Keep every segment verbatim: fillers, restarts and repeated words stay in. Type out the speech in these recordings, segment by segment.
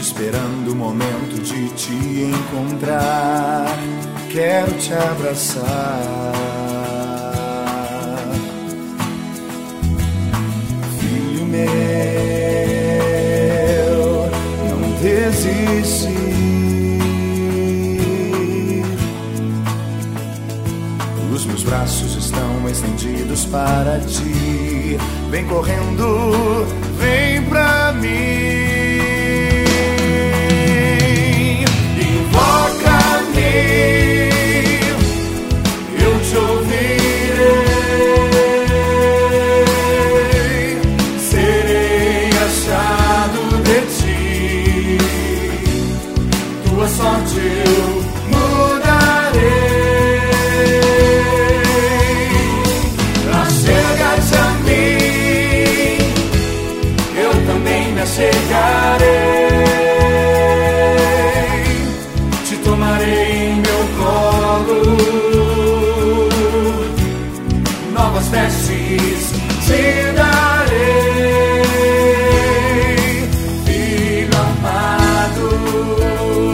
esperando o momento de te encontrar. Quero te abraçar. Filho meu, não desiste. Os meus braços estão estendidos para ti. Vem correndo, vem pra mim. Sorte eu mudarei. Achega-te a mim, eu também me achegarei. Te tomarei em meu colo, novas vestes te darei. Filho amado,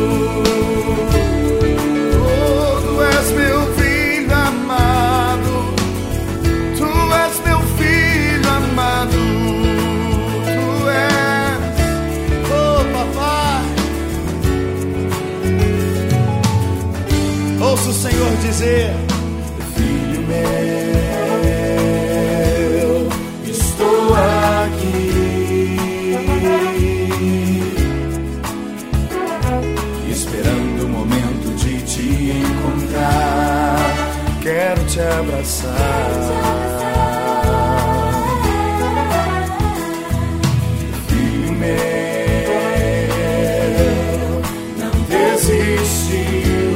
ouça o Senhor dizer: filho meu, estou aqui, esperando o momento de te encontrar. Quero te abraçar. Filho meu, não desiste.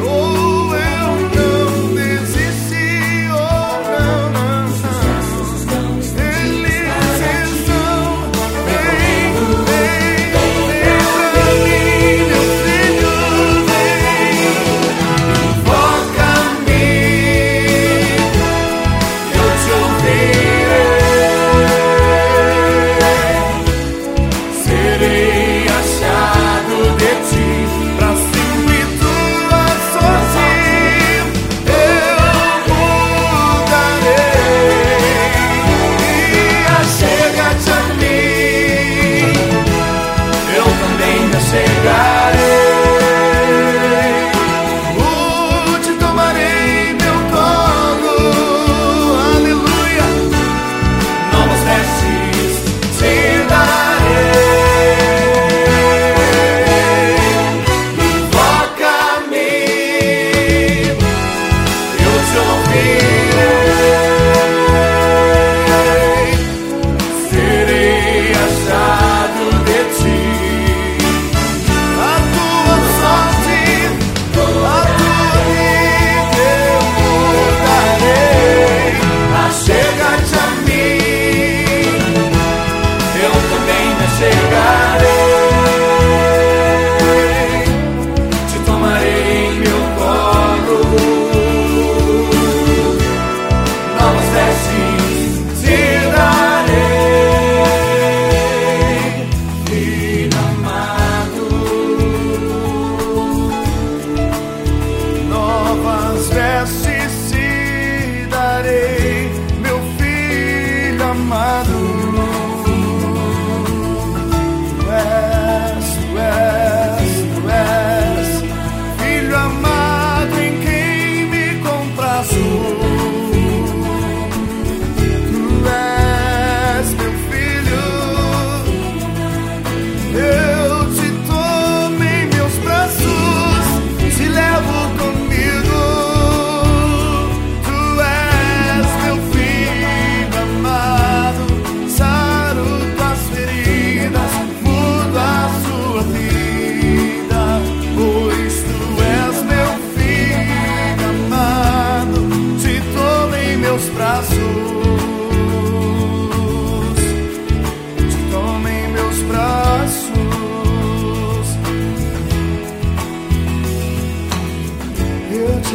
te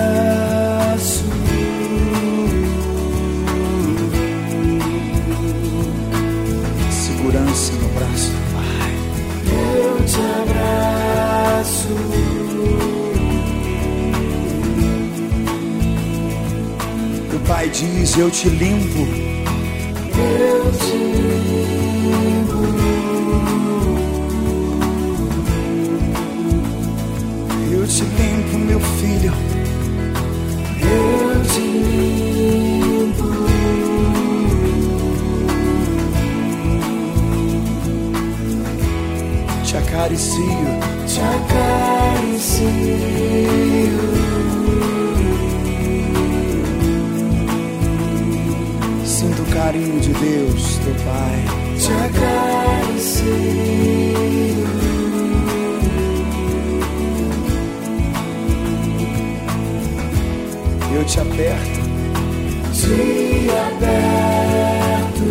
abraço. Segurança no braço do Pai. Eu te abraço. O Pai diz: eu te limpo, eu te limpo, eu te limpo, meu filho, eu te limpo, te acaricio, te acaricio. Sinto o carinho de Deus, teu Pai. Te acaricio. Eu te aperto, te aperto.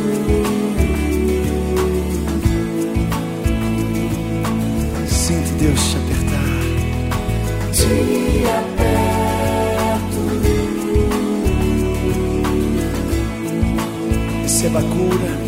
Sinto Deus te apertar, te aperto. receba a cura,